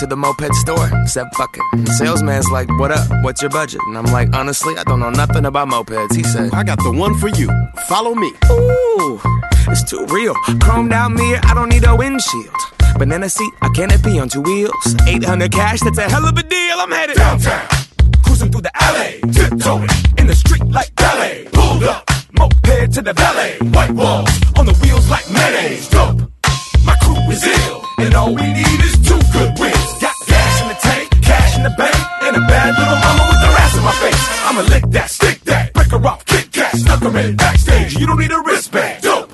to the moped store, said fuck it. The salesman's like, what up, what's your budget? And I'm like, honestly, I don't know nothing about mopeds. He said, I got the one for you, follow me. Ooh, it's too real. Chromed out mirror, I don't need a windshield. Banana seat, a canopy on two wheels. 800 cash, that's a hell of a deal. I'm headed downtown, cruising through the alley, tiptoeing in the street like ballet. Pulled up, moped to the valet. White walls on the wheels like mayonnaise. Dope, my crew is ill, and all we need is two good wheels. Got gas in the tank, cash in the bank, and a bad little mama with her ass in my face. I'ma lick that, stick that, break her off, kick cat, snuck her in backstage. You don't need a wristband. Dope.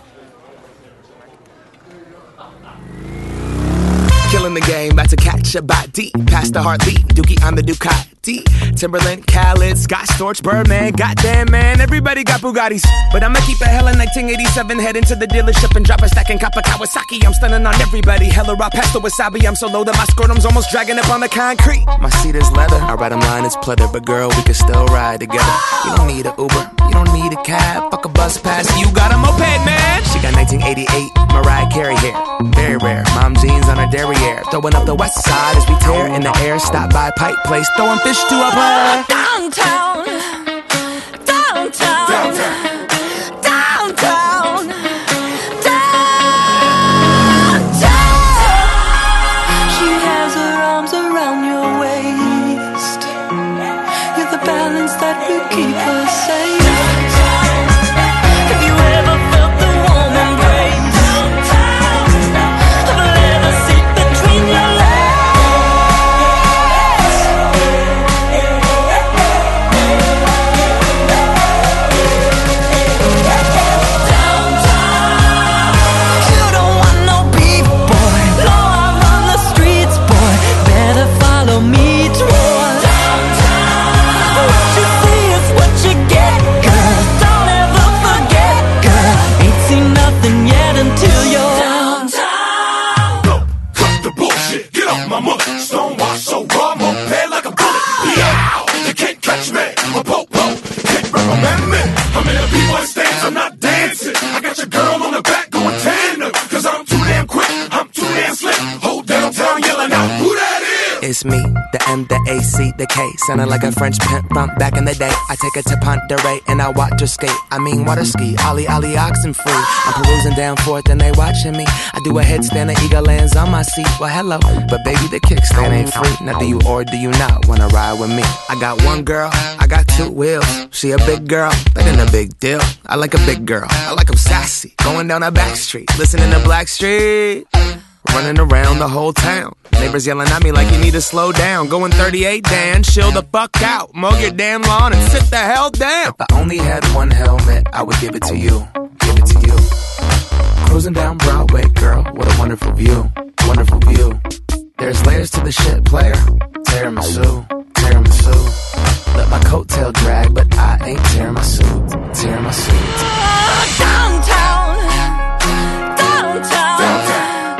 Killing the game, about to catch a body. Past the heartbeat, Dookie on the Ducati. Timberland, Khaled, Scott Storch, Birdman. Goddamn, man, everybody got Bugattis. But I'ma keep it hella 1987. Head into the dealership and drop a stack and cop a Kawasaki. I'm stunning on everybody. Hella raw pasta wasabi. I'm so low that my scrotum's almost dragging up on the concrete. My seat is leather. I ride 'em line, it's pleather. But girl, we can still ride together. You don't need a Uber. You don't need a cab. Fuck a bus pass. You got a moped, man. She got 1988 Mariah Carey hair. Very rare. Mom jeans on her derriere. Throwing up the west side as we tear in the air. Stop by Pike Place. Throwing fish to a player. Downtown, downtown, downtown, downtown, downtown. She has her arms around your waist. You're the balance that will keep her safe. Have you ever felt the warm embrace of a leather seat between your legs? Stonewash so raw, moped like a bullet. Yow! You can't catch me. A po-po. Can't recommend me. I'm in a B-boy stance, I'm not dancing. I got your girl on the back going tandem. Cause I'm too damn quick, I'm too damn slick. Whole downtown yelling out, who that is? It's me, the M, the A, C, the K. Sounding like a French pimp from back in the day. I take her to Ponderay and I watch her skate. I mean water ski, ollie, oxen free. I'm perusing down forth and they watching me. I do a headstand and eagle lands on my seat. Well, hello, but baby, the kickstand ain't free. Now do you or do you not wanna ride with me? I got one girl, I got two wheels. She a big girl, that ain't a big deal. I like a big girl, I like 'em sassy. Going down a back street, listening to Blackstreet. Running around the whole town. Neighbors yelling at me like you need to slow down. Going 38, Dan, chill the fuck out. Mow your damn lawn and sit the hell down. If I only had one helmet, I would give it to you. Give it to you. Cruising down Broadway, girl, what a wonderful view. Wonderful view. There's layers to the shit, player. Tiramisu, tiramisu. Let my coattail drag, but I ain't tearing my suit. Tearing my suit. Downtown, downtown, downtown.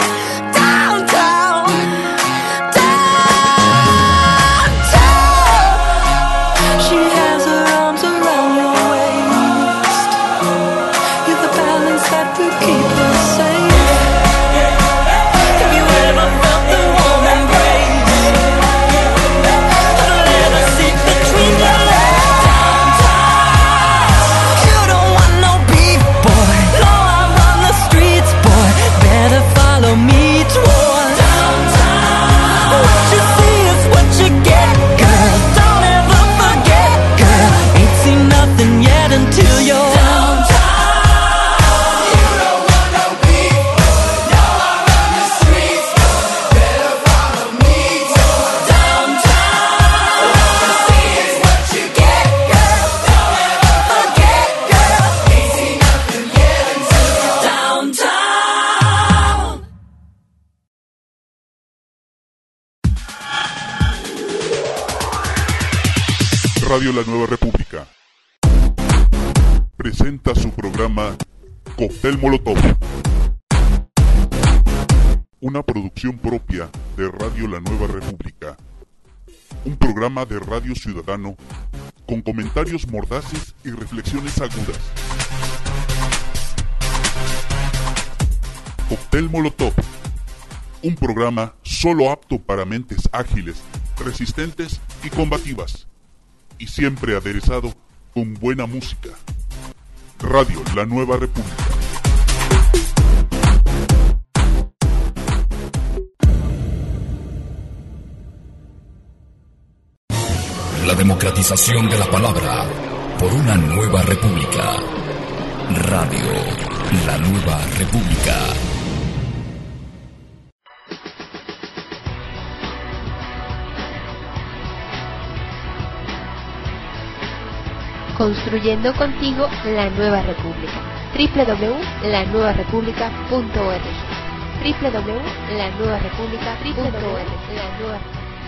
Radio La Nueva República presenta su programa Cóctel Molotov, una producción propia de Radio La Nueva República, un programa de radio ciudadano con comentarios mordaces y reflexiones agudas. Cóctel Molotov, Un programa solo apto para mentes ágiles, resistentes y combativas. Y siempre aderezado con buena música. Radio La Nueva República. La democratización de la palabra por una nueva república. Radio La Nueva República. Construyendo contigo la nueva república. www.lanuevarepublica.org www.lanuevarepublica.org.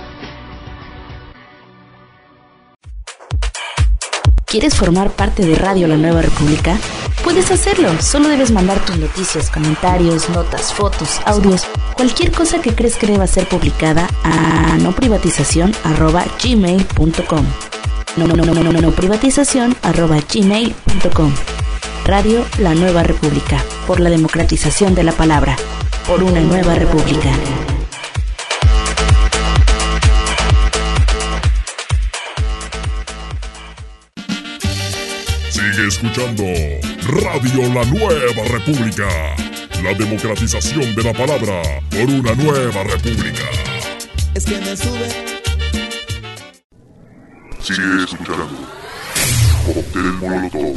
¿Quieres formar parte de Radio La Nueva República? Puedes hacerlo, solo debes mandar tus noticias, comentarios, notas, fotos, audios, cualquier cosa que crees que deba ser publicada a noprivatizacion@gmail.com. noprivatizacion@gmail.com. Radio La Nueva República, por la democratización de la palabra, por una nueva república. Sigue escuchando Radio La Nueva República, la democratización de la palabra por una nueva república. Es que me sube. Sigue escuchando Cóctel Molotov.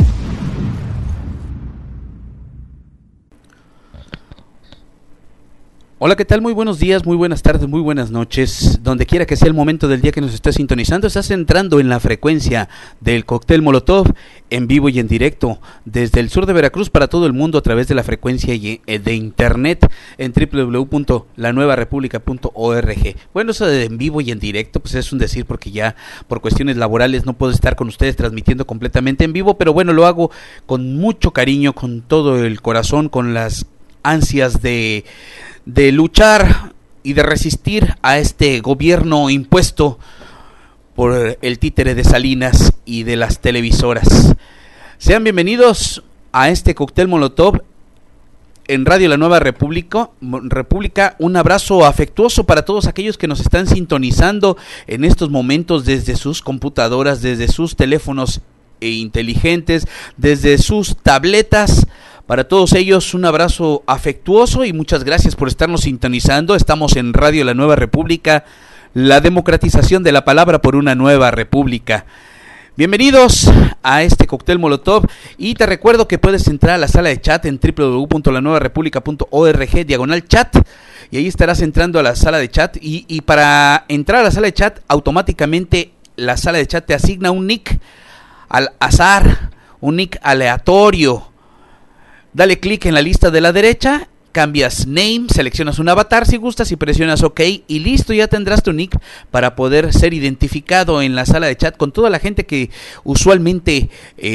Hola, ¿qué tal? Muy buenos días, muy buenas tardes, muy buenas noches. Donde quiera que sea el momento del día que nos estés sintonizando, estás entrando en la frecuencia del Cóctel Molotov en vivo y en directo desde el sur de Veracruz para todo el mundo a través de la frecuencia de internet en www.lanuevarepublica.org. Bueno, eso de en vivo y en directo pues es un decir porque ya por cuestiones laborales no puedo estar con ustedes transmitiendo completamente en vivo, pero bueno, lo hago con mucho cariño, con todo el corazón, con las ansias de luchar y de resistir a este gobierno impuesto por el títere de Salinas y de las televisoras. Sean bienvenidos a este Cóctel Molotov en Radio La Nueva República. Un abrazo afectuoso para todos aquellos que nos están sintonizando en estos momentos desde sus computadoras, desde sus teléfonos inteligentes, desde sus tabletas. Para todos ellos un abrazo afectuoso y muchas gracias por estarnos sintonizando. Estamos en Radio La Nueva República, la democratización de la palabra por una nueva república. Bienvenidos a este Cóctel Molotov y te recuerdo que puedes entrar a la sala de chat en www.lanuevarepublica.org/chat y ahí estarás entrando a la sala de chat y para entrar a la sala de chat automáticamente la sala de chat te asigna un nick al azar, un nick aleatorio. Dale clic en la lista de la derecha, cambias name, seleccionas un avatar si gustas y presionas OK y listo, ya tendrás tu nick para poder ser identificado en la sala de chat con toda la gente que usualmente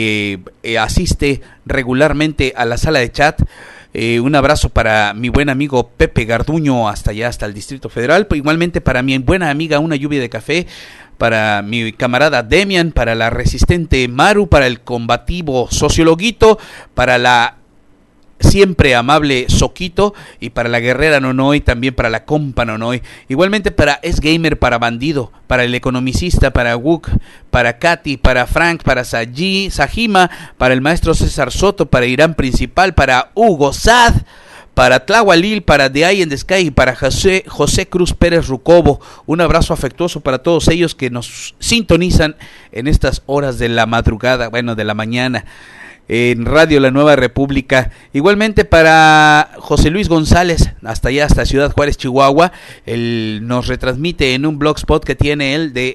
asiste regularmente a la sala de chat. Un abrazo para mi buen amigo Pepe Garduño hasta allá, hasta el Distrito Federal, igualmente para mi buena amiga Una Lluvia de Café, para mi camarada Demian, para la resistente Maru, para el combativo Sociologuito, para la siempre amable Soquito y para la guerrera Nonoy, también para la compa Nonoy, igualmente para S-Gamer, para Bandido, para el economicista, para Wook, para Katy, para Frank, para Sajima, para el maestro César Soto, para Irán Principal, para Hugo Sad, para Tlahualil, para The Eye in the Sky y para José Cruz Pérez Rucobo. Un abrazo afectuoso para todos ellos que nos sintonizan en estas horas de la madrugada, bueno, de la mañana, en Radio La Nueva República. Igualmente para José Luis González, hasta allá, hasta Ciudad Juárez, Chihuahua. Él nos retransmite en un blogspot que tiene él de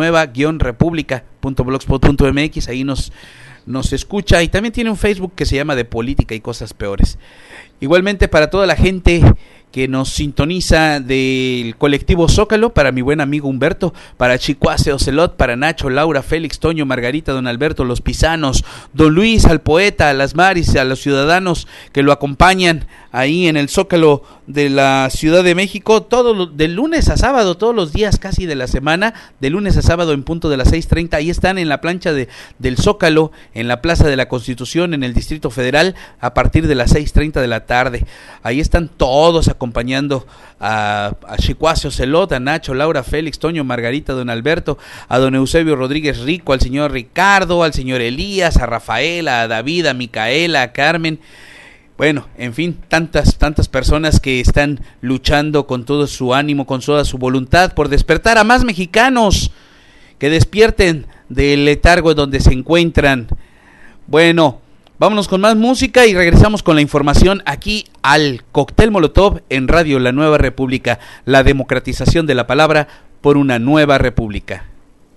lanueva-república.blogspot.mx. Ahí nos escucha y también tiene un Facebook que se llama De Política y Cosas Peores. Igualmente para toda la gente que nos sintoniza del colectivo Zócalo, para mi buen amigo Humberto, para Chicuace Ocelot, para Nacho, Laura, Félix, Toño, Margarita, Don Alberto, los Pisanos, Don Luis, al poeta, a las Maris, a los ciudadanos que lo acompañan ahí en el Zócalo de la Ciudad de México, de lunes a sábado, todos los días casi de la semana, de lunes a sábado en punto de las 6:30, ahí están en la plancha del Zócalo, en la Plaza de la Constitución, en el Distrito Federal, a partir de las 6:30 de la tarde. Ahí están todos acompañados acompañando a Chicuacio Celot, a Nacho, Laura, Félix, Toño, Margarita, don Alberto, a don Eusebio Rodríguez Rico, al señor Ricardo, al señor Elías, a Rafaela, a David, a Micaela, a Carmen. Bueno, en fin, tantas personas que están luchando con todo su ánimo, con toda su voluntad por despertar a más mexicanos, que despierten del letargo donde se encuentran. Bueno, vámonos con más música y regresamos con la información aquí al Cóctel Molotov en Radio La Nueva República, la democratización de la palabra por una nueva república.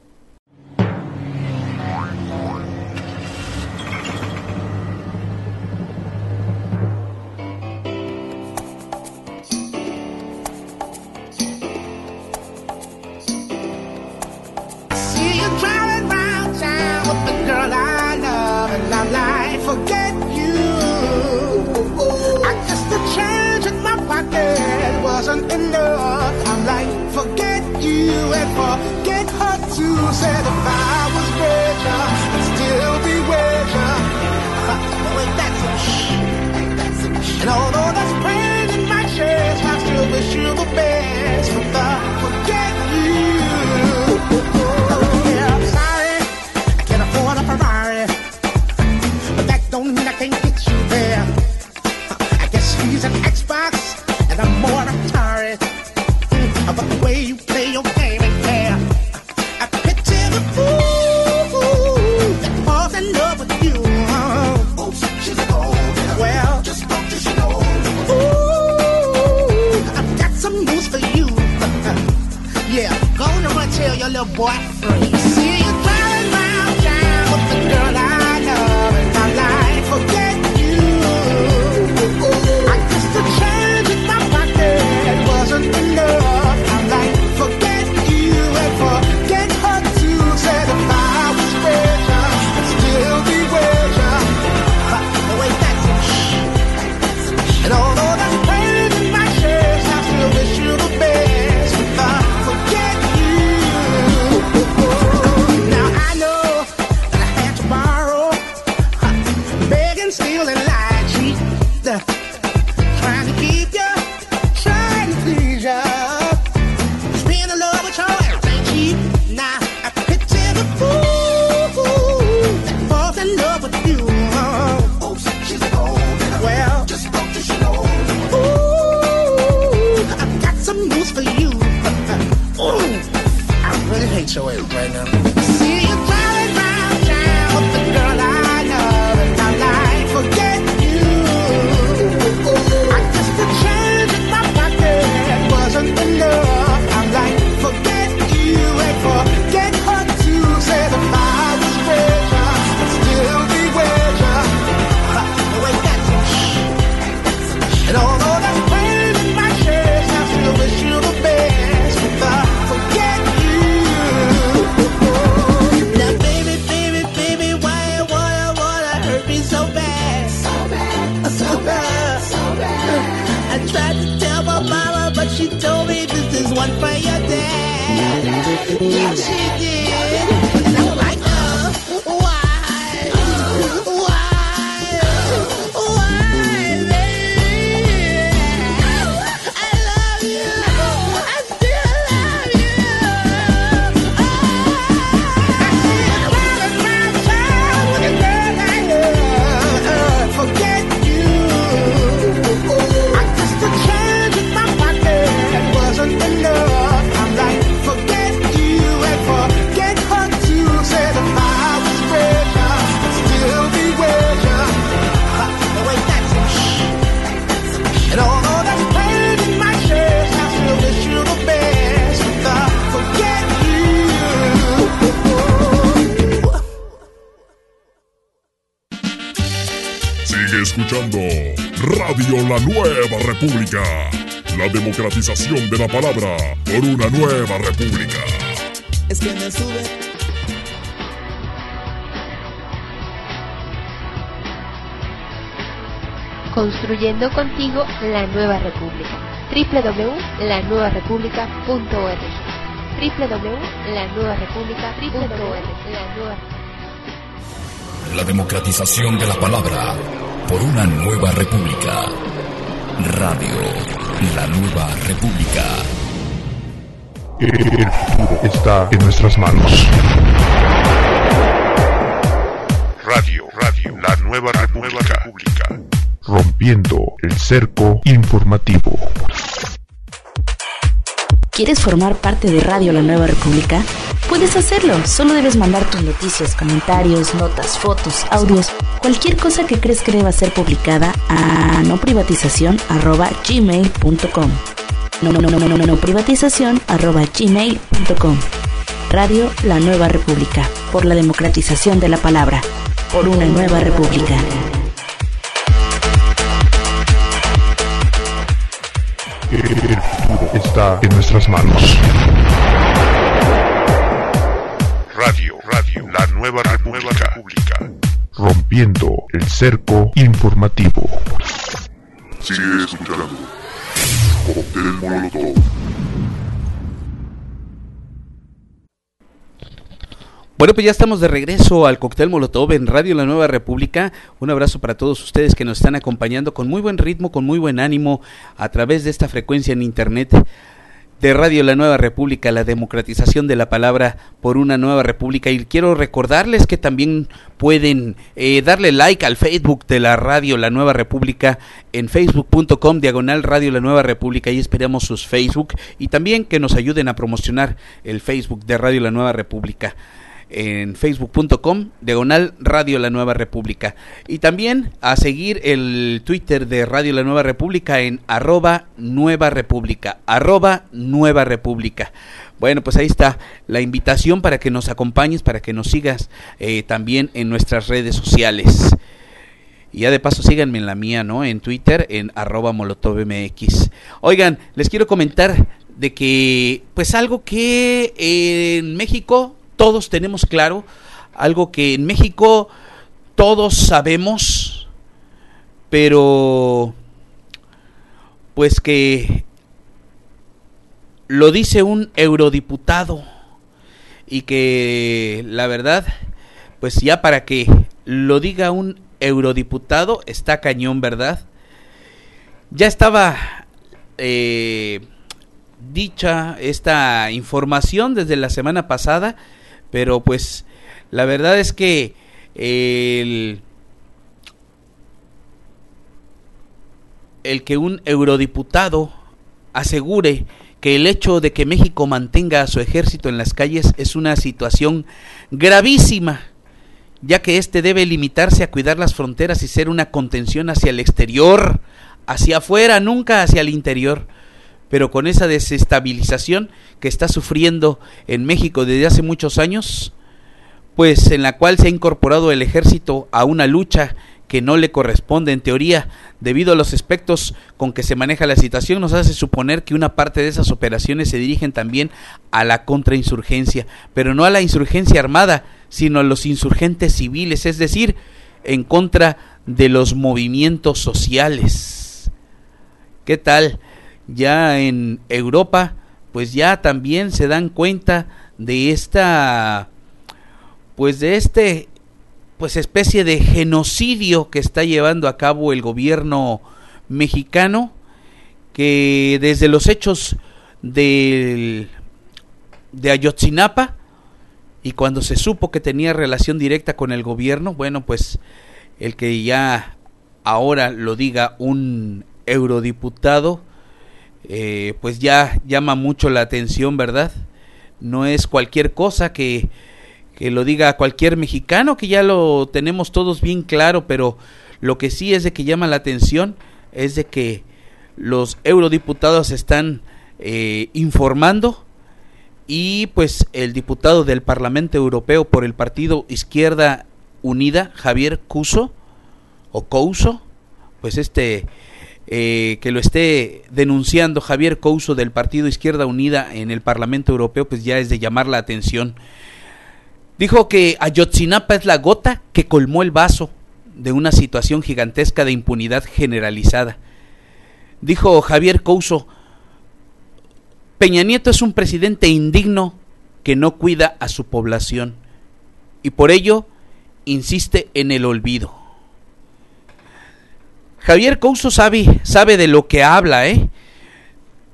Forget you. I guess the change in my pocket wasn't enough. I'm like, forget you and forget her too. Said if I was richer, I'd still be richer. Ain't that some shit? And although there's pain in my chest, I still wish you the best. Forget you. Yeah, I'm sorry, I can't afford a Ferrari. Don't mean I can't get you there. I guess he's an Xbox and I'm more Atari. But the way you play your game ain't fair. I picture the fool that falls in love with you. Oops, she's a gold. Well, just don't you know. Ooh, I've got some news for you. Yeah, go on and tell your little boy free. See you driving round town with the girl I love in my life. Forget you. I guess the change in my pocket wasn't enough. I'm like, forget you and forget her too. Said if I was richer, I'd still be richer. Ain't that some shit? And although there's pain in my chest, I still wish you the best. Forget you. Now I know that I had to borrow, begging, steal, and lie, cheat, trying to keep you, trying to please you. Being in love with your ass ain't cheap. Now I picture the fool that falls in love with you. Oh, she's a gold. Well, just don't you know. Ooh, I've got some news for you. Ooh, I really hate your ass right now. See you driving round town with the girl I love in my life. Forget you. I guess the change in my pocket wasn't enough. I'm like, forget you and forget her too. Said if I was richer, I'd still be richer. Ain't that some shit? And although there's pain in my chest, I still wish you the best. Forget you. Now baby, baby, baby, why you wanna hurt me so bad? So bad, so bad, so bad. I tried to tell my mama, but she told me this is one for your dad. Yeah, she did. And I'm like, why? Why, baby? I love you. I still love you. I see you driving round town with a girl I love. Forget you. I guess the change in my pocket wasn't enough. I'm like, forget you and forget her too. Said if I was richer, I'd still be richer. Ain't that some shit? And although there's pain in my chest, I still wish you the best. Forget you. Sigue escuchando Radio La Nueva República, la democratización de la palabra por una nueva república. Es que me sube. Construyendo contigo la nueva república. www.lanuevarepublica.org www.lanuevarepublica.org La democratización de la palabra por una nueva república. Radio La Nueva República. El futuro está en nuestras manos. Radio, La Nueva República. Rompiendo el cerco informativo. ¿Quieres formar parte de Radio La Nueva República? Puedes hacerlo, solo debes mandar tus noticias, comentarios, notas, fotos, audios, cualquier cosa que crees que deba ser publicada a noprivatizacion@gmail.com. noprivatizacion@gmail.com. Radio La Nueva República, por la democratización de la palabra, por una nueva república. El futuro está en nuestras manos. Radio, La Nueva República. Rompiendo el cerco informativo. Sigue escuchando Cóctel Molotov. Bueno, pues ya estamos de regreso al Cóctel Molotov en Radio La Nueva República. Un abrazo para todos ustedes que nos están acompañando con muy buen ritmo, con muy buen ánimo a través de esta frecuencia en internet de Radio La Nueva República, la democratización de la palabra por una nueva república. Y quiero recordarles que también pueden darle like al Facebook de la Radio La Nueva República en facebook.com/Radio La Nueva República. Ahí esperamos sus Facebook y también que nos ayuden a promocionar el Facebook de Radio La Nueva República en facebook.com/Radio La Nueva República, y también a seguir el Twitter de Radio La Nueva República en @Nueva República, @Nueva República. Bueno, pues ahí está la invitación para que nos acompañes, para que nos sigas también en nuestras redes sociales. Y ya de paso síganme en la mía, ¿no? En Twitter, en @MolotovMX. Oigan, les quiero comentar de que, pues algo que en México todos tenemos claro, algo que en México todos sabemos, pero pues que lo dice un eurodiputado y que la verdad, pues ya para que lo diga un eurodiputado está cañón, ¿verdad? Ya estaba dicha esta información desde la semana pasada, pero pues la verdad es que el que un eurodiputado asegure que el hecho de que México mantenga a su ejército en las calles es una situación gravísima, ya que este debe limitarse a cuidar las fronteras y ser una contención hacia el exterior, hacia afuera, nunca hacia el interior. Pero con esa desestabilización que está sufriendo en México desde hace muchos años, pues en la cual se ha incorporado el ejército a una lucha que no le corresponde en teoría, debido a los aspectos con que se maneja la situación, nos hace suponer que una parte de esas operaciones se dirigen también a la contrainsurgencia, pero no a la insurgencia armada, sino a los insurgentes civiles, es decir, en contra de los movimientos sociales. ¿Qué tal? Ya en Europa, pues ya también se dan cuenta de esta, pues de este, pues especie de genocidio que está llevando a cabo el gobierno mexicano, que desde los hechos de Ayotzinapa, y cuando se supo que tenía relación directa con el gobierno, bueno, pues el que ya ahora lo diga un eurodiputado, pues ya llama mucho la atención, ¿verdad? No es cualquier cosa que lo diga cualquier mexicano, que ya lo tenemos todos bien claro, pero lo que sí es de que llama la atención es de que los eurodiputados están informando, y pues el diputado del Parlamento Europeo por el partido Izquierda Unida, Javier Couso, pues que lo esté denunciando Javier Couso del partido Izquierda Unida en el Parlamento Europeo, pues ya es de llamar la atención. Dijo que Ayotzinapa es la gota que colmó el vaso de una situación gigantesca de impunidad generalizada. Dijo Javier Couso: Peña Nieto es un presidente indigno que no cuida a su población y por ello insiste en el olvido. Javier Couso sabe de lo que habla,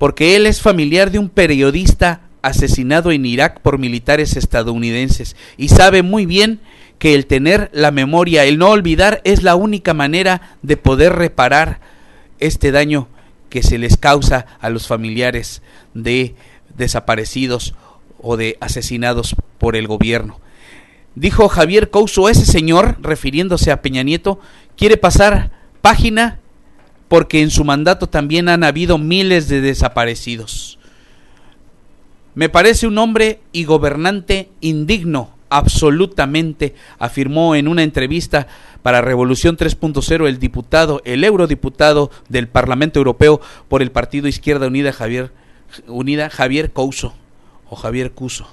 porque él es familiar de un periodista asesinado en Irak por militares estadounidenses y sabe muy bien que el tener la memoria, el no olvidar, es la única manera de poder reparar este daño que se les causa a los familiares de desaparecidos o de asesinados por el gobierno. Dijo Javier Couso, ese señor, refiriéndose a Peña Nieto, quiere pasar página porque en su mandato también han habido miles de desaparecidos. Me parece un hombre y gobernante indigno, absolutamente, afirmó en una entrevista para Revolución 3.0 el eurodiputado del Parlamento Europeo por el Partido Izquierda Unida, Javier Couso, o Javier Cuso.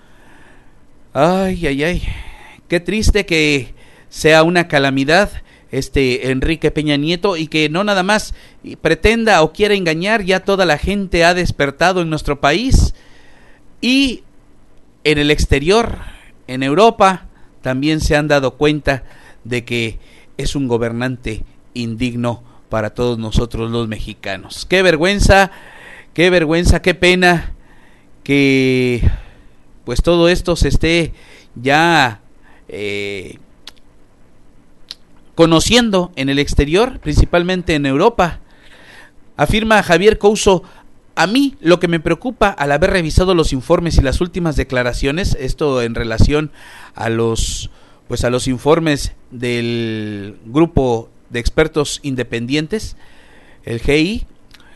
Ay, qué triste que sea una calamidad Enrique Peña Nieto y que no nada más pretenda o quiera engañar, ya toda la gente ha despertado en nuestro país y en el exterior, en Europa, también se han dado cuenta de que es un gobernante indigno para todos nosotros los mexicanos. Qué vergüenza, qué pena que pues todo esto se esté ya conociendo en el exterior, principalmente en Europa. Afirma Javier Couso: a mí lo que me preocupa al haber revisado los informes y las últimas declaraciones, esto en relación a los informes del grupo de expertos independientes, el GI,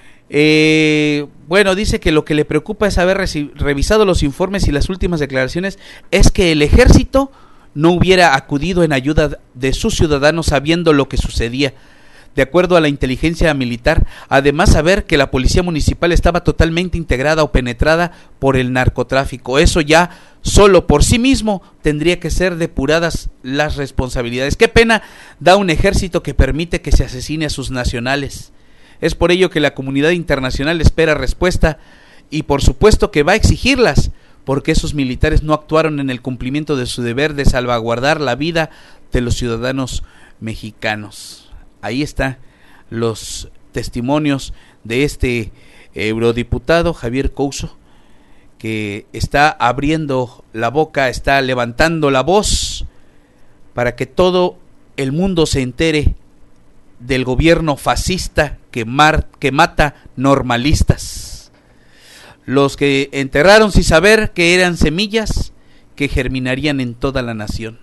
dice que lo que le preocupa es haber revisado los informes y las últimas declaraciones, es que el ejército no hubiera acudido en ayuda de sus ciudadanos sabiendo lo que sucedía. De acuerdo a la inteligencia militar, además saber que la policía municipal estaba totalmente integrada o penetrada por el narcotráfico. Eso ya solo por sí mismo tendría que ser depuradas las responsabilidades. Qué pena da un ejército que permite que se asesine a sus nacionales. Es por ello que la comunidad internacional espera respuesta y por supuesto que va a exigirlas, porque esos militares no actuaron en el cumplimiento de su deber de salvaguardar la vida de los ciudadanos mexicanos. Ahí están los testimonios de este eurodiputado Javier Couso, que está abriendo la boca, está levantando la voz para que todo el mundo se entere del gobierno fascista que mata normalistas. Los que enterraron sin saber que eran semillas que germinarían en toda la nación.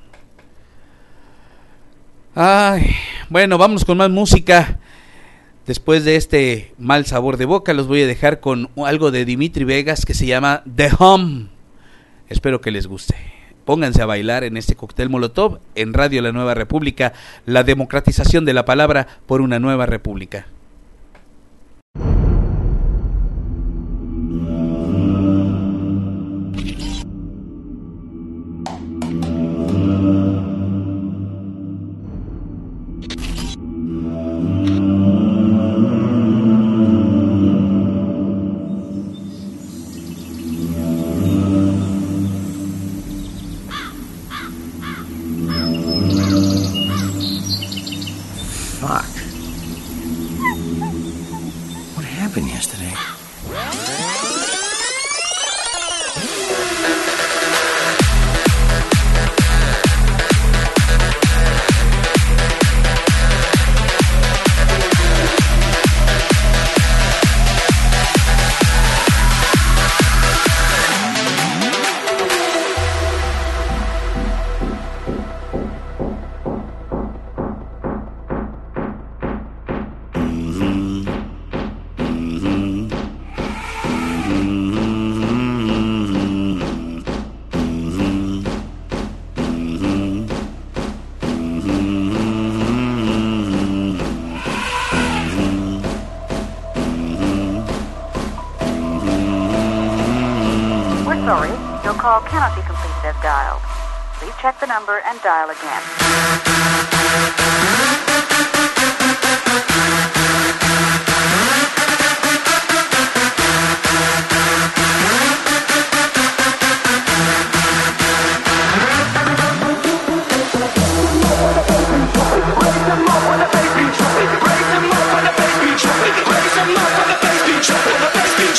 Bueno, vamos con más música. Después de este mal sabor de boca, los voy a dejar con algo de Dimitri Vegas que se llama The Hum. Espero que les guste. Pónganse a bailar en este cóctel Molotov en Radio La Nueva República, la democratización de la palabra por una nueva república. Cannot be completed as dialed. Please check the number and dial again. Raise them up when the bass beat dropping. Raise them up when the bass beat dropping. The bass beat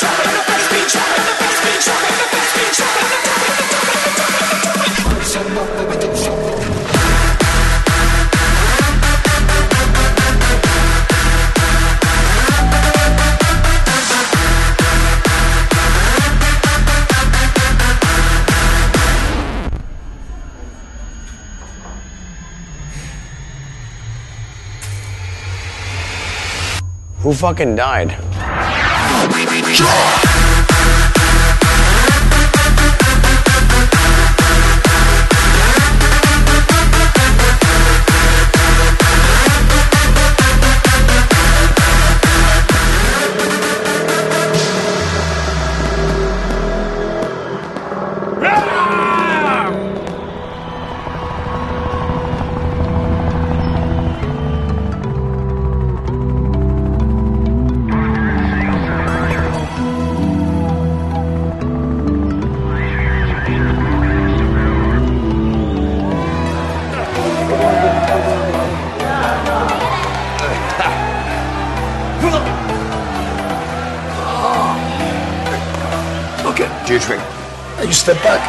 Who fucking died? Dietrich, you step back.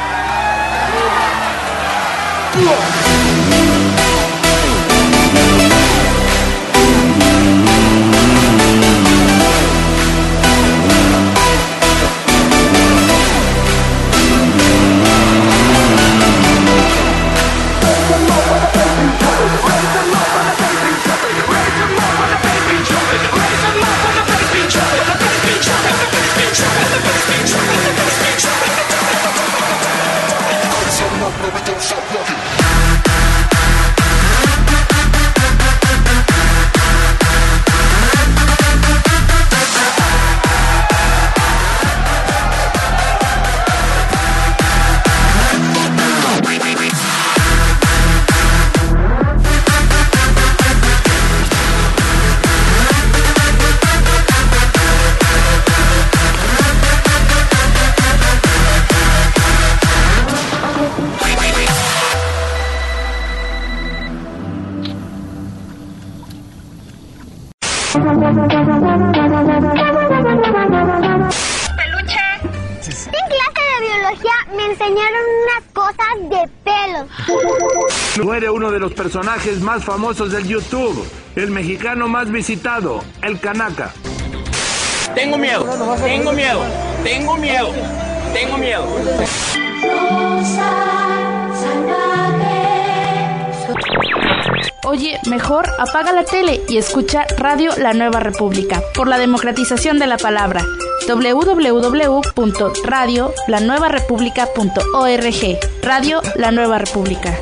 Peluche. En clase de biología me enseñaron unas cosas de pelos. Muere uno de los personajes más famosos del YouTube, el mexicano más visitado, el Kanaka. Tengo miedo, tengo miedo, tengo miedo, tengo miedo. Oye, mejor apaga la tele y escucha Radio La Nueva República por la democratización de la palabra. www.radiolanuevarepublica.org. Radio La Nueva República.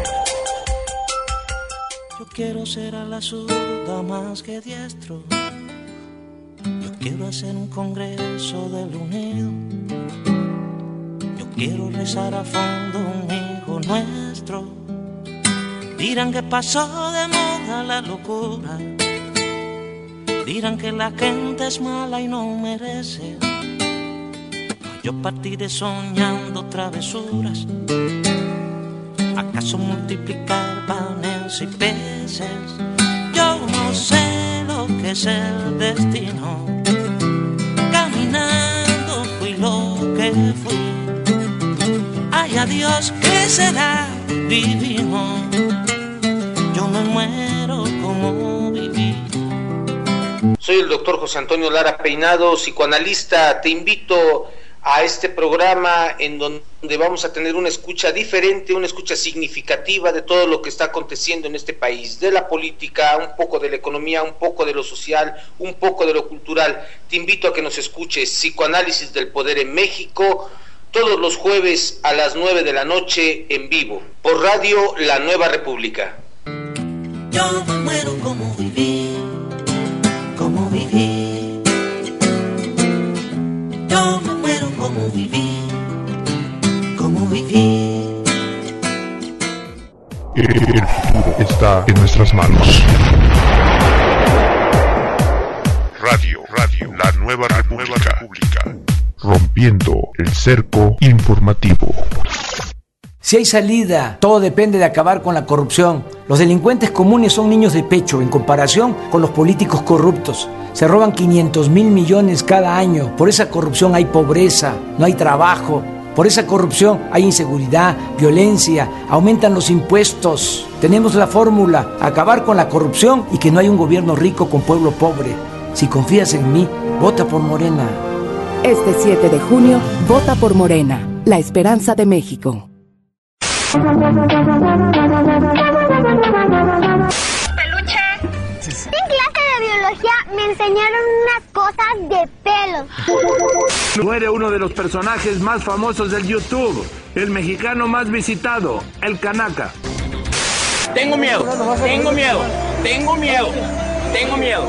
Yo quiero ser a la zurda más que diestro. Yo quiero hacer un congreso del unido. Yo quiero rezar a fondo un hijo nuestro. Dirán que pasó de moda la locura. Dirán que la gente es mala y no merece. Yo partiré soñando travesuras. ¿Acaso multiplicar panes y peces? Yo no sé lo que es el destino. Caminando fui lo que fui. Ay, adiós, ¿qué será? Vivimos. Yo me muero como viví. Soy el doctor José Antonio Lara Peinado, psicoanalista. Te invito a este programa en donde vamos a tener una escucha diferente, una escucha significativa de todo lo que está aconteciendo en este país, de la política, un poco de la economía, un poco de lo social, un poco de lo cultural. Te invito a que nos escuches Psicoanálisis del Poder en México, todos los jueves a las 9 de la noche en vivo, por Radio La Nueva República. Yo me muero como viví, como viví. Yo me muero como viví, como viví. El futuro está en nuestras manos. Radio, La Nueva República. Rompiendo el cerco informativo. Si hay salida, todo depende de acabar con la corrupción. Los delincuentes comunes son niños de pecho en comparación con los políticos corruptos. Se roban 500,000 millones cada año. Por esa corrupción hay pobreza, no hay trabajo. Por esa corrupción hay inseguridad, violencia, aumentan los impuestos. Tenemos la fórmula: acabar con la corrupción y que no haya un gobierno rico con pueblo pobre. Si confías en mí, vota por Morena. Este 7 de junio, vota por Morena, la esperanza de México. Peluche. En clase de biología me enseñaron bolas de pelo. Muere uno de los personajes más famosos del YouTube, el mexicano más visitado, el Canaca. Tengo miedo, tengo miedo, tengo miedo, tengo miedo.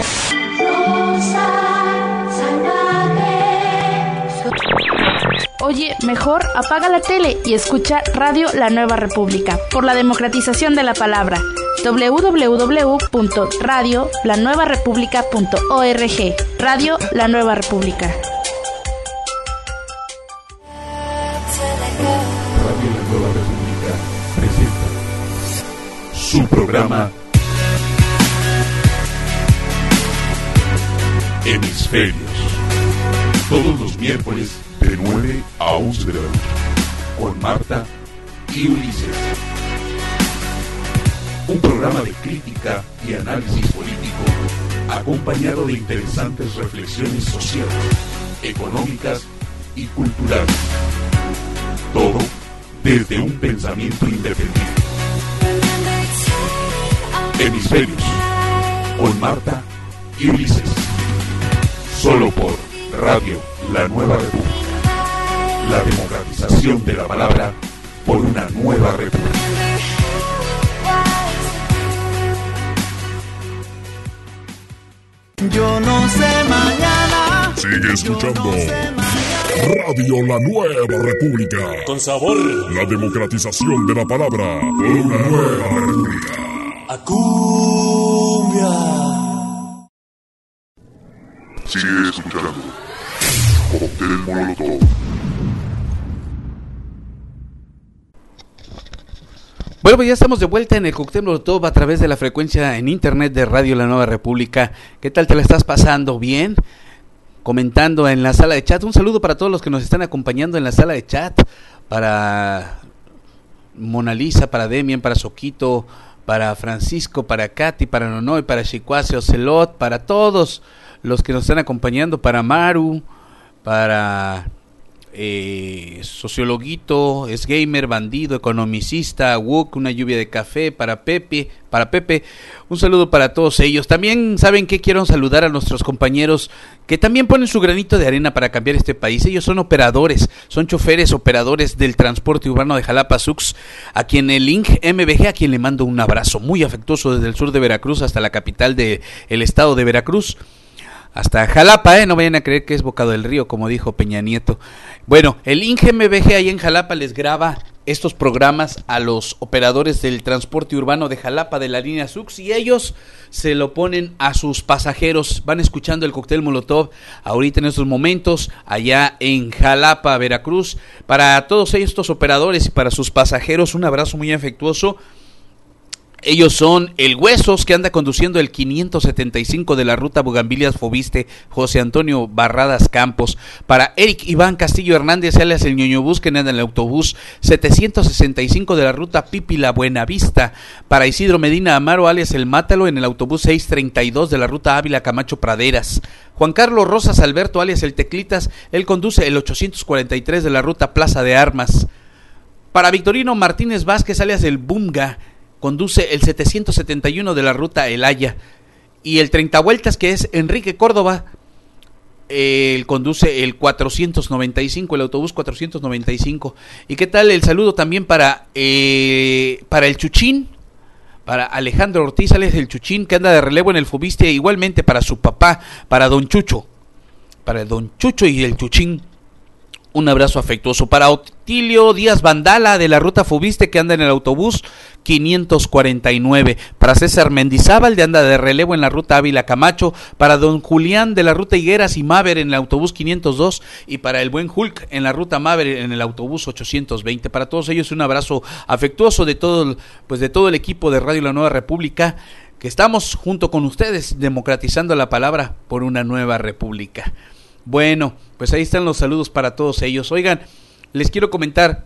Oye, mejor apaga la tele y escucha Radio La Nueva República por la democratización de la palabra. www.radiolanuevarepublica.org. Radio La Nueva República. Radio La Nueva República presenta su programa Hemisferios. Todos los miércoles de 9 a 11 de la noche, con Marta y Ulises. Un programa de crítica y análisis político, acompañado de interesantes reflexiones sociales, económicas y culturales. Todo desde un pensamiento independiente. Hemisferios, con Marta y Ulises. Solo por Radio La Nueva República. La democratización de la palabra por una nueva república. Yo no sé mañana. Sigue escuchando Radio La Nueva República. Con sabor. La democratización de la palabra por una nueva república. A cumbia. Sigue escuchando Cóctel Molotov. Bueno, pues ya estamos de vuelta en el Cóctel Molotov a través de la frecuencia en internet de Radio La Nueva República. ¿Qué tal te la estás pasando? ¿Bien? Comentando en la sala de chat. Un saludo para todos los que nos están acompañando en la sala de chat. Para Mona Lisa, para Demian, para Soquito, para Francisco, para Katy, para Nonoy, para Chicuase, Ocelot, para todos los que nos están acompañando, para Maru, para Sociologuito, es gamer, bandido, economicista, Wook, una lluvia de café, para Pepe, un saludo para todos ellos. También saben que quiero saludar a nuestros compañeros que también ponen su granito de arena para cambiar este país. Ellos son operadores, son choferes, operadores del transporte urbano de Jalapa Sux, a quien el ING MBG, a quien le mando un abrazo muy afectuoso desde el sur de Veracruz hasta la capital del estado de Veracruz. Hasta Jalapa, no vayan a creer que es Bocado del Río, como dijo Peña Nieto. Bueno, el ING MBG ahí en Jalapa les graba estos programas a los operadores del transporte urbano de Jalapa de la línea Sux y ellos se lo ponen a sus pasajeros. Van escuchando el Cóctel Molotov ahorita en estos momentos allá en Jalapa, Veracruz. Para todos estos operadores y para sus pasajeros un abrazo muy afectuoso. Ellos son el Huesos, que anda conduciendo el 575 de la ruta Bugambilias Fobiste, José Antonio Barradas Campos. Para Eric Iván Castillo Hernández, alias el Ñoño Bus, que anda en el autobús 765 de la ruta Pípila Buenavista. Para Isidro Medina Amaro, alias el Mátalo, en el autobús 632 de la ruta Ávila Camacho Praderas. Juan Carlos Rosas Alberto, alias el Teclitas, él conduce el 843 de la ruta Plaza de Armas. Para Victorino Martínez Vázquez, alias el Bunga, conduce el 771 de la ruta El Haya. Y el 30 vueltas, que es Enrique Córdoba, él conduce el 495, el autobús 495. ¿Y qué tal el saludo también para el Chuchín? Para Alejandro Ortiz, alias el Chuchín, que anda de relevo en el Fobiste, igualmente para su papá, para Don Chucho. Para Don Chucho y el Chuchín, un abrazo afectuoso. Para Otilio Díaz Vandala de la ruta Fobiste, que anda en el autobús 549. Para César Mendizábal, de anda de relevo en la ruta Ávila Camacho. Para Don Julián de la ruta Higueras y Maver en el autobús 502. Y para el buen Hulk en la ruta Maver en el autobús 820. Para todos ellos un abrazo afectuoso de todo el equipo de Radio La Nueva República, que estamos junto con ustedes democratizando la palabra por una nueva república. Bueno, pues ahí están los saludos para todos ellos. Oigan, les quiero comentar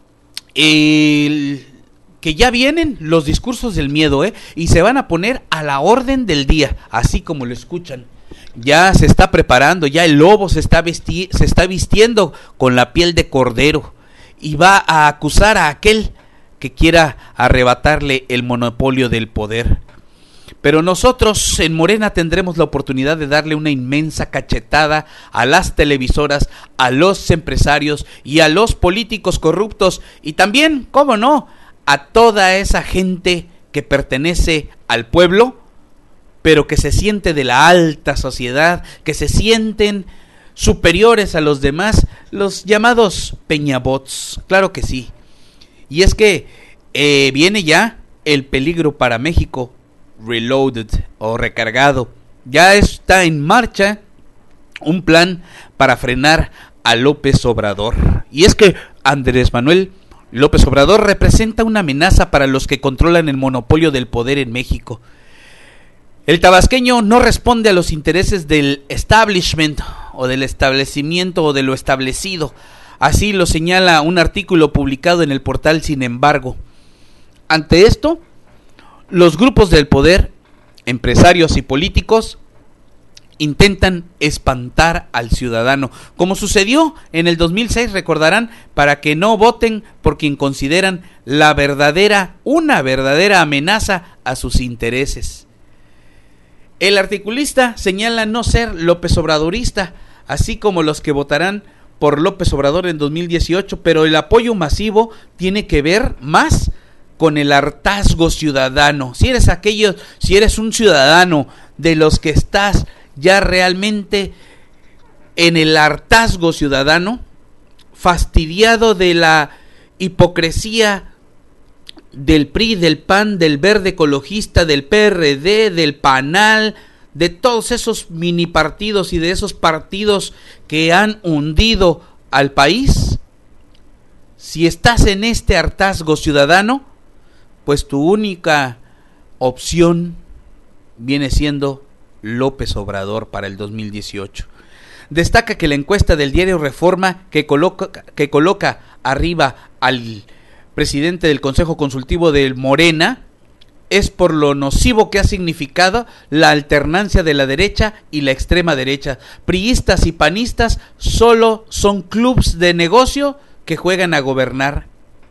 que ya vienen los discursos del miedo, y se van a poner a la orden del día, así como lo escuchan. Ya se está preparando, ya el lobo se está vistiendo con la piel de cordero y va a acusar a aquel que quiera arrebatarle el monopolio del poder. Pero nosotros en Morena tendremos la oportunidad de darle una inmensa cachetada a las televisoras, a los empresarios y a los políticos corruptos y también, cómo no, a toda esa gente que pertenece al pueblo, pero que se siente de la alta sociedad, que se sienten superiores a los demás, los llamados peñabots, claro que sí. Y es que viene ya el peligro para México reloaded o recargado. Ya está en marcha un plan para frenar a López Obrador. Y es que Andrés Manuel López Obrador representa una amenaza para los que controlan el monopolio del poder en México. El tabasqueño no responde a los intereses del establishment o del establecimiento o de lo establecido. Así lo señala un artículo publicado en el portal Sin Embargo. Ante esto, los grupos del poder, empresarios y políticos intentan espantar al ciudadano, como sucedió en el 2006, recordarán, para que no voten por quien consideran una verdadera amenaza a sus intereses. El articulista señala no ser López Obradorista, así como los que votarán por López Obrador en 2018, pero el apoyo masivo tiene que ver más con el hartazgo ciudadano. Si eres un ciudadano de los que estás ya realmente en el hartazgo ciudadano, fastidiado de la hipocresía del PRI, del PAN, del Verde Ecologista, del PRD, del PANAL, de todos esos mini partidos y de esos partidos que han hundido al país, si estás en este hartazgo ciudadano, pues tu única opción viene siendo López Obrador para el 2018. Destaca que la encuesta del diario Reforma que coloca arriba al presidente del Consejo Consultivo de Morena es por lo nocivo que ha significado la alternancia de la derecha y la extrema derecha. Priistas y panistas solo son clubs de negocio que juegan a gobernar.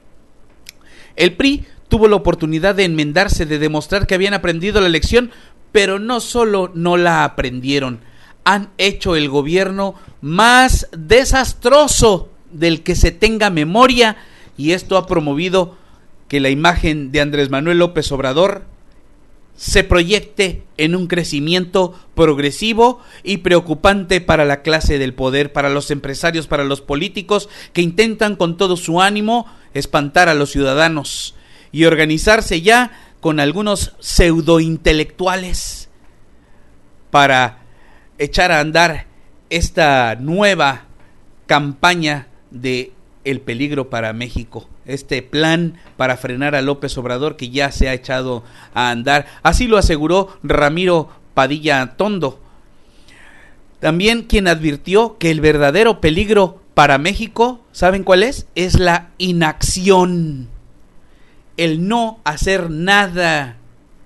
El PRI tuvo la oportunidad de enmendarse, de demostrar que habían aprendido la lección, pero no solo no la aprendieron, han hecho el gobierno más desastroso del que se tenga memoria, y esto ha promovido que la imagen de Andrés Manuel López Obrador se proyecte en un crecimiento progresivo y preocupante para la clase del poder, para los empresarios, para los políticos que intentan con todo su ánimo espantar a los ciudadanos y organizarse ya con algunos pseudointelectuales para echar a andar esta nueva campaña de el peligro para México, este plan para frenar a López Obrador que ya se ha echado a andar. Así lo aseguró Ramiro Padilla Tondo, también quien advirtió que el verdadero peligro para México, ¿saben cuál es? Es la inacción, el no hacer nada,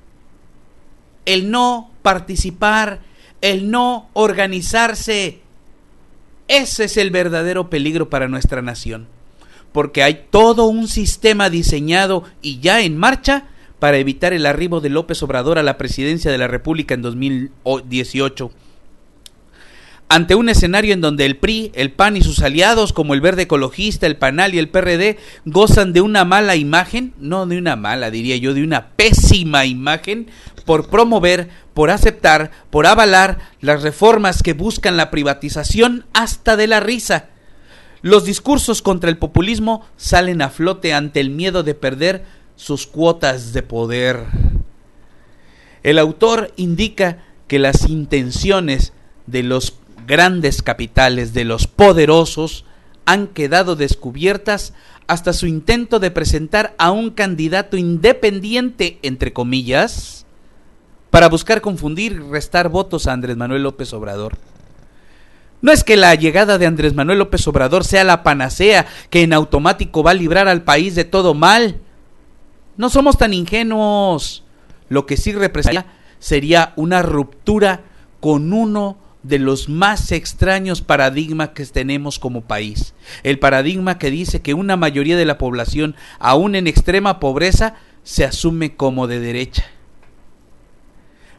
el no participar, el no organizarse. Ese es el verdadero peligro para nuestra nación, porque hay todo un sistema diseñado y ya en marcha para evitar el arribo de López Obrador a la presidencia de la República en 2018. Ante un escenario en donde el PRI, el PAN y sus aliados como el Verde Ecologista, el PANAL y el PRD gozan de una mala imagen, no de una mala, diría yo, de una pésima imagen, por promover, por aceptar, por avalar las reformas que buscan la privatización hasta de la risa. Los discursos contra el populismo salen a flote ante el miedo de perder sus cuotas de poder. El autor indica que las intenciones de los grandes capitales, de los poderosos, han quedado descubiertas hasta su intento de presentar a un candidato independiente, entre comillas, para buscar confundir y restar votos a Andrés Manuel López Obrador. No es que la llegada de Andrés Manuel López Obrador sea la panacea que en automático va a librar al país de todo mal. No somos tan ingenuos. Lo que sí representaría sería una ruptura con uno de los más extraños paradigmas que tenemos como país. El paradigma que dice que una mayoría de la población, aún en extrema pobreza, se asume como de derecha.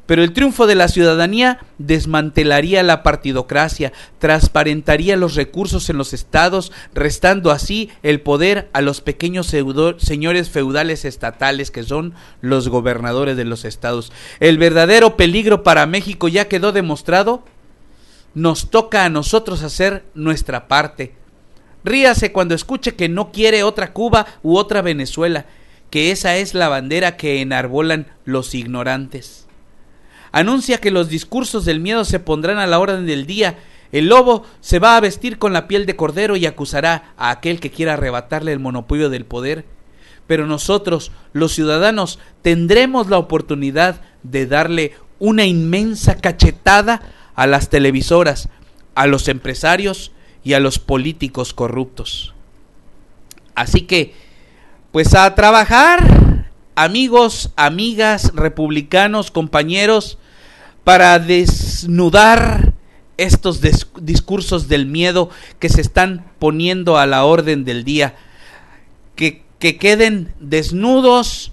Pero el triunfo de la ciudadanía desmantelaría la partidocracia, transparentaría los recursos en los estados, restando así el poder a los pequeños señores feudales estatales que son los gobernadores de los estados. El verdadero peligro para México ya quedó demostrado. Nos toca a nosotros hacer nuestra parte. Ríase cuando escuche que no quiere otra Cuba u otra Venezuela, que esa es la bandera que enarbolan los ignorantes. Anuncia que los discursos del miedo se pondrán a la orden del día. El lobo se va a vestir con la piel de cordero y acusará a aquel que quiera arrebatarle el monopolio del poder. Pero nosotros, los ciudadanos, tendremos la oportunidad de darle una inmensa cachetada a las televisoras, a los empresarios y a los políticos corruptos. Así que, pues a trabajar, amigos, amigas, republicanos, compañeros, para desnudar estos discursos del miedo que se están poniendo a la orden del día. Que queden desnudos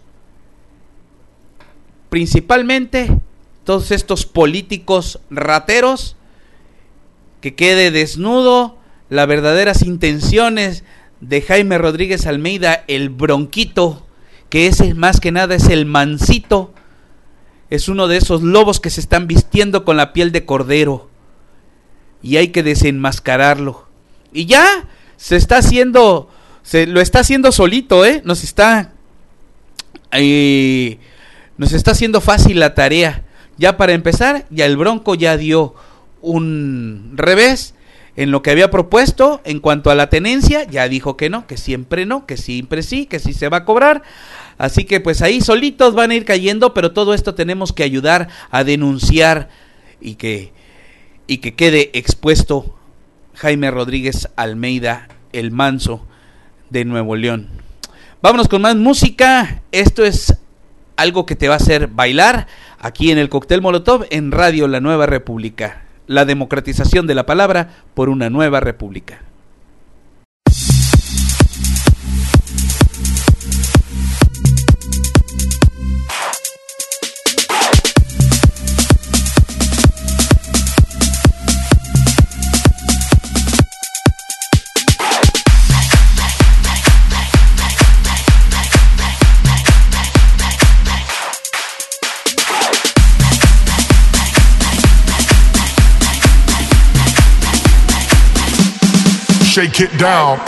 principalmente todos estos políticos rateros, que quede desnudo las verdaderas intenciones de Jaime Rodríguez Almeida, el bronquito, que ese más que nada es el mansito, es uno de esos lobos que se están vistiendo con la piel de cordero y hay que desenmascararlo. Y ya se lo está haciendo solito, nos está haciendo fácil la tarea. Ya para empezar, ya el Bronco ya dio un revés en lo que había propuesto en cuanto a la tenencia. Ya dijo que no, que siempre sí, que sí se va a cobrar. Así que pues ahí solitos van a ir cayendo, pero todo esto tenemos que ayudar a denunciar y que quede expuesto Jaime Rodríguez Almeida, el manso de Nuevo León. Vámonos con más música. Esto es algo que te va a hacer bailar aquí en el Cóctel Molotov en Radio La Nueva República. La democratización de la palabra por una nueva república. Shake it down.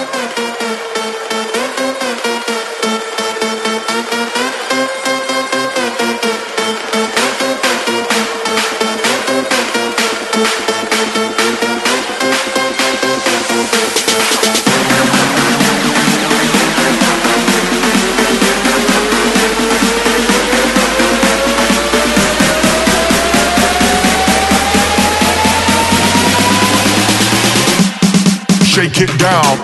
Shake it down.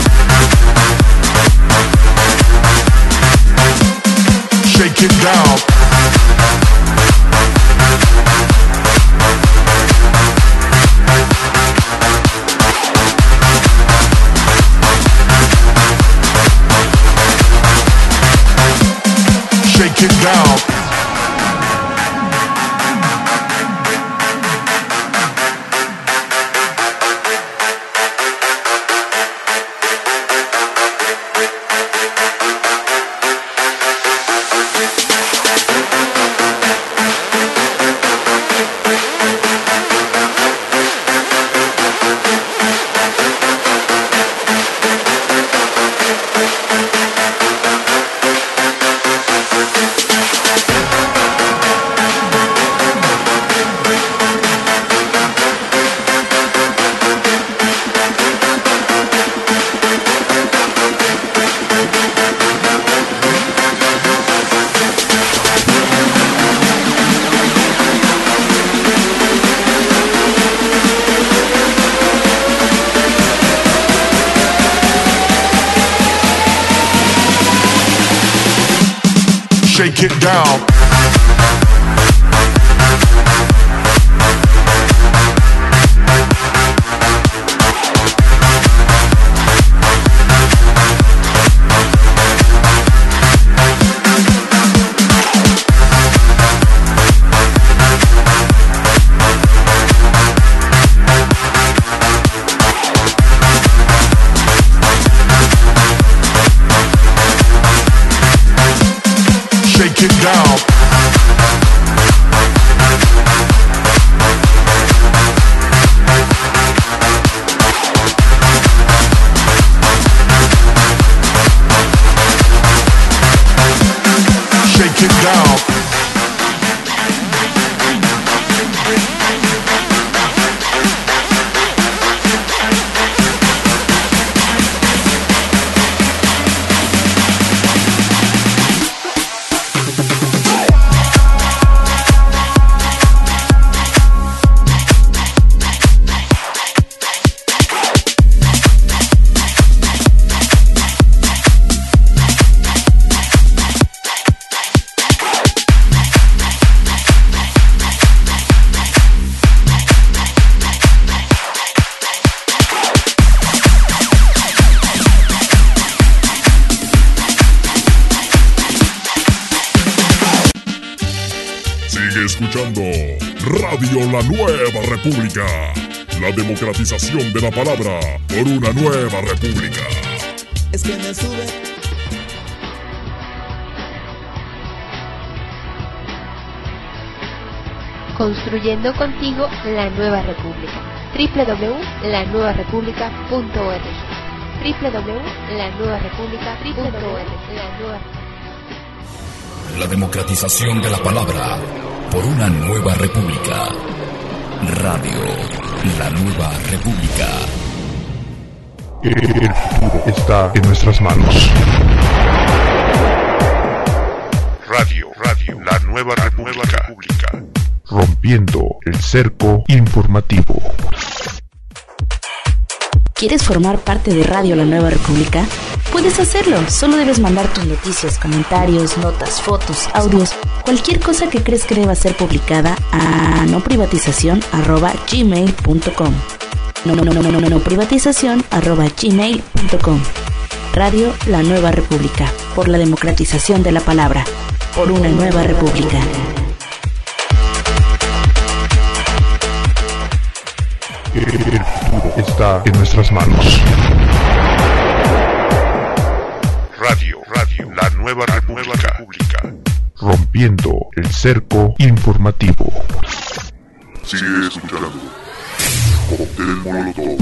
Shake it down. Shake it down. Shake it down. Shake it down. Escuchando Radio La Nueva República, la democratización de la palabra por una nueva república. Es que me sube. Construyendo contigo la nueva república. www.lanuevarepublica.org www.lanuevarepublica.org La democratización de la palabra por una nueva república. Radio La Nueva República. El futuro está en nuestras manos. Radio La Nueva República. Rompiendo el cerco informativo. ¿Quieres formar parte de Radio La Nueva República? Puedes hacerlo, solo debes mandar tus noticias, comentarios, notas, fotos, audios, cualquier cosa que crees que deba ser publicada a noprivatizacion@gmail.com. noprivatizacion@gmail.com. Radio La Nueva República, por la democratización de la palabra, por una nueva república. El futuro está en nuestras manos. Radio La Nueva República. Rompiendo el cerco informativo. Sigue escuchando. Cóctel Molotov.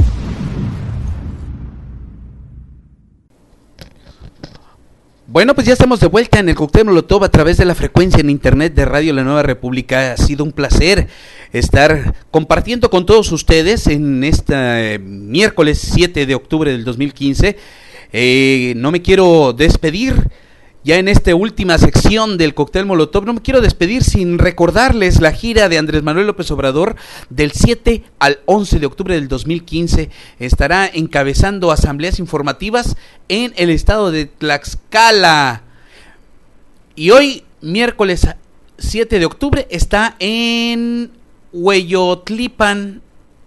Bueno, pues ya estamos de vuelta en el Cóctel Molotov a través de la frecuencia en internet de Radio La Nueva República. Ha sido un placer estar compartiendo con todos ustedes en este miércoles 7 de octubre del 2015. No me quiero despedir ya en esta última sección del Cóctel Molotov. No me quiero despedir sin recordarles la gira de Andrés Manuel López Obrador del 7 al 11 de octubre del 2015. Estará encabezando asambleas informativas en el estado de Tlaxcala. Y hoy, miércoles 7 de octubre, está en Hueyotlipan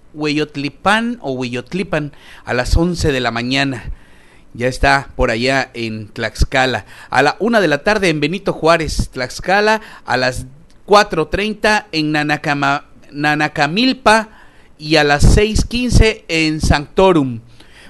a las 11 de la mañana. Ya está por allá en Tlaxcala. A la 1 de la tarde en Benito Juárez, Tlaxcala. A las 4:30 en Nanacamilpa. Y a las 6:15 en Sanctorum.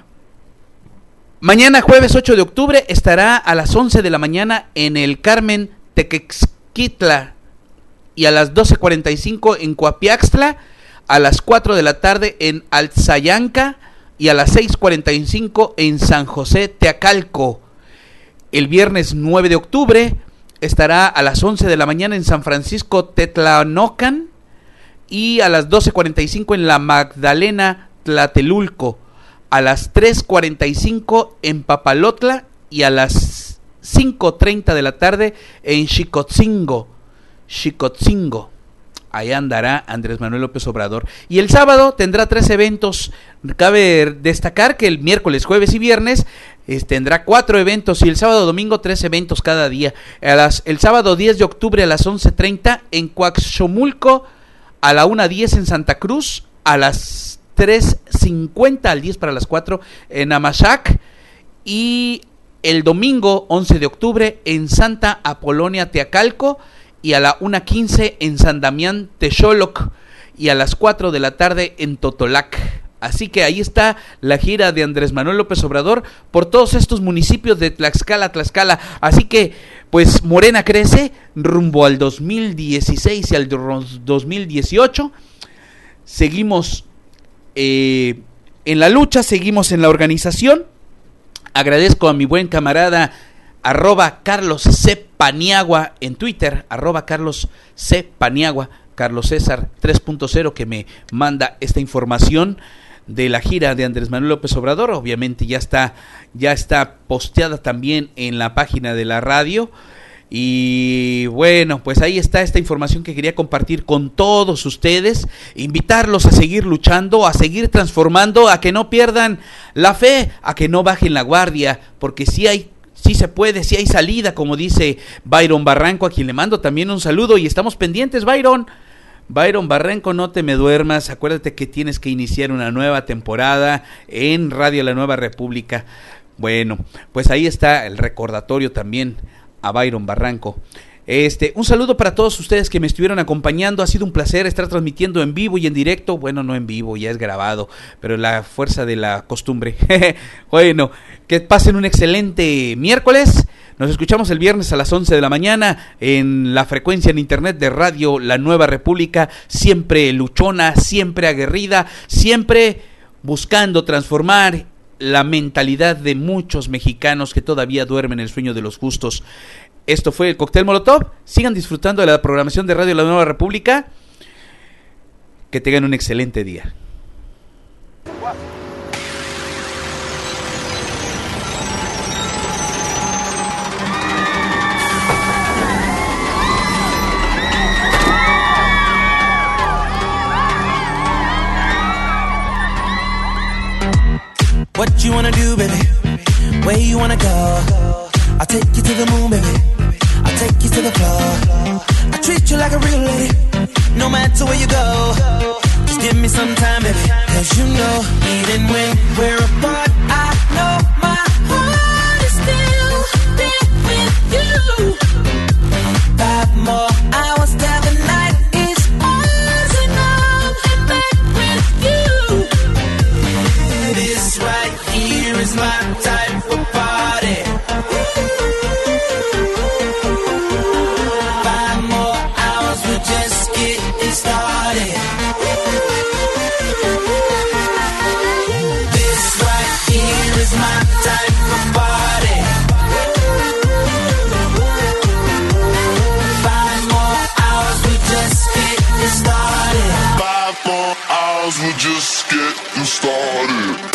Mañana jueves 8 de octubre estará a las 11 de la mañana en el Carmen Tequexquitla. Y a las 12:45 en Coapiaxtla. A las 4 de la tarde en Alzayanca. Y a las 6:45 en San José Teacalco. El viernes 9 de octubre estará a las 11 de la mañana en San Francisco Tetlanocan. Y a las 12:45 en La Magdalena Tlatelulco. A las 3:45 en Papalotla. Y a las 5:30 de la tarde en Xicotzingo. Ahí andará Andrés Manuel López Obrador. Y el sábado tendrá 3 eventos. Cabe destacar que el miércoles, jueves y viernes tendrá 4 eventos y el sábado domingo 3 eventos cada día. El sábado 10 de octubre a las 11:30 en Coaxomulco, a la 1:10 en Santa Cruz, a las 3:50 al 10 para las 4 en Amachac, y el domingo 11 de octubre en Santa Apolonia Teacalco, y a la 1:15 en San Damián Texoloc, y a las 4 de la tarde en Totolac. Así que ahí está la gira de Andrés Manuel López Obrador por todos estos municipios de Tlaxcala. Así que, pues, Morena crece rumbo al 2016 y al 2018. Seguimos en la lucha, seguimos en la organización. Agradezco a mi buen camarada @Carlos C. Paniagua en Twitter, @Carlos C. Paniagua, Carlos César 3.0, que me manda esta información de la gira de Andrés Manuel López Obrador. Obviamente ya está posteada también en la página de la radio. Y bueno, pues ahí está esta información que quería compartir con todos ustedes, invitarlos a seguir luchando, a seguir transformando, a que no pierdan la fe, a que no bajen la guardia, porque sí se puede, sí hay salida, como dice Byron Barranco, a quien le mando también un saludo, y estamos pendientes, Byron Barranco, no te me duermas, acuérdate que tienes que iniciar una nueva temporada en Radio La Nueva República. Bueno, pues ahí está el recordatorio también a Byron Barranco. Un saludo para todos ustedes que me estuvieron acompañando. Ha sido un placer estar transmitiendo en vivo y en directo. Bueno, no en vivo, ya es grabado, pero la fuerza de la costumbre. Bueno, que pasen un excelente miércoles. Nos escuchamos el viernes a las 11 de la mañana en la frecuencia en internet de Radio La Nueva República, siempre luchona, siempre aguerrida, siempre buscando transformar la mentalidad de muchos mexicanos que todavía duermen el sueño de los justos. Esto fue el Cóctel Molotov. Sigan disfrutando de la programación de Radio La Nueva República. Que tengan un excelente día. What you wanna do, baby? Where you wanna go? I'll take you to the moon, baby. I'll take you to the floor. I treat you like a real lady, no matter where you go. Just give me some time, baby. Cause you know, even when we're apart, I know my heart is still there with you. 5 more hours till the night is ours, and I'm in bed with you. This right here is my type of party. 5 more hours, we're just getting started. This right here is my type of party. 5 more hours, we're just getting started. 5 more hours, we're just getting started.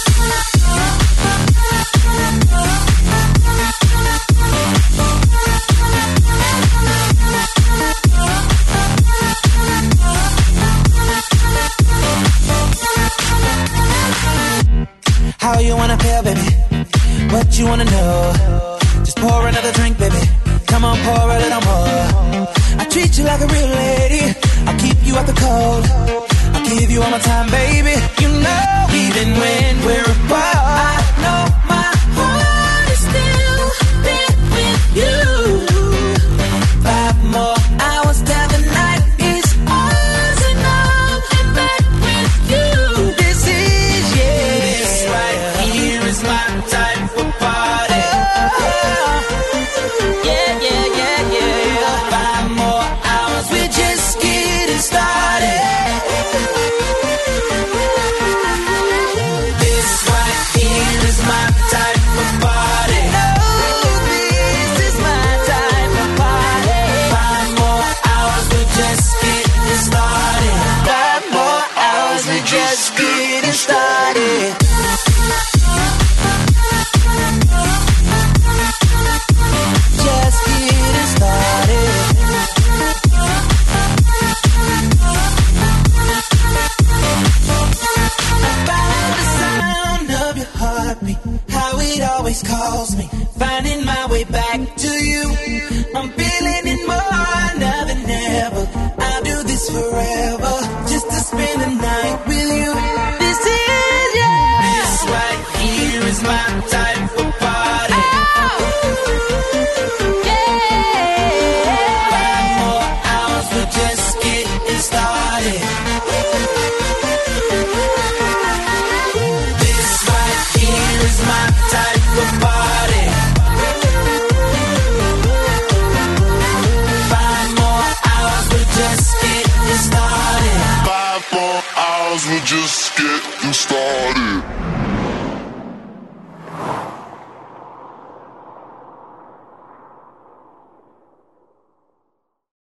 How you wanna feel, baby? What you wanna know? Just pour another drink, baby. Come on, pour a little more. I treat you like a real lady. I'll keep you out the cold. I'll give you all my time, baby. You know, even when we're apart, I know my heart is still there with you. 5 more hours till the night is ours, and I'm in bed with you. This is, yeah, this right here is my type of party. Yeah, yeah, yeah, yeah. 5 more hours, we're just getting started. This right here is my type of party. Oh, this is my type of party. 5 more hours, we're just getting started. 5 more hours, we're just getting started. Just getting started. About the sound of your heartbeat, how it always just getting started.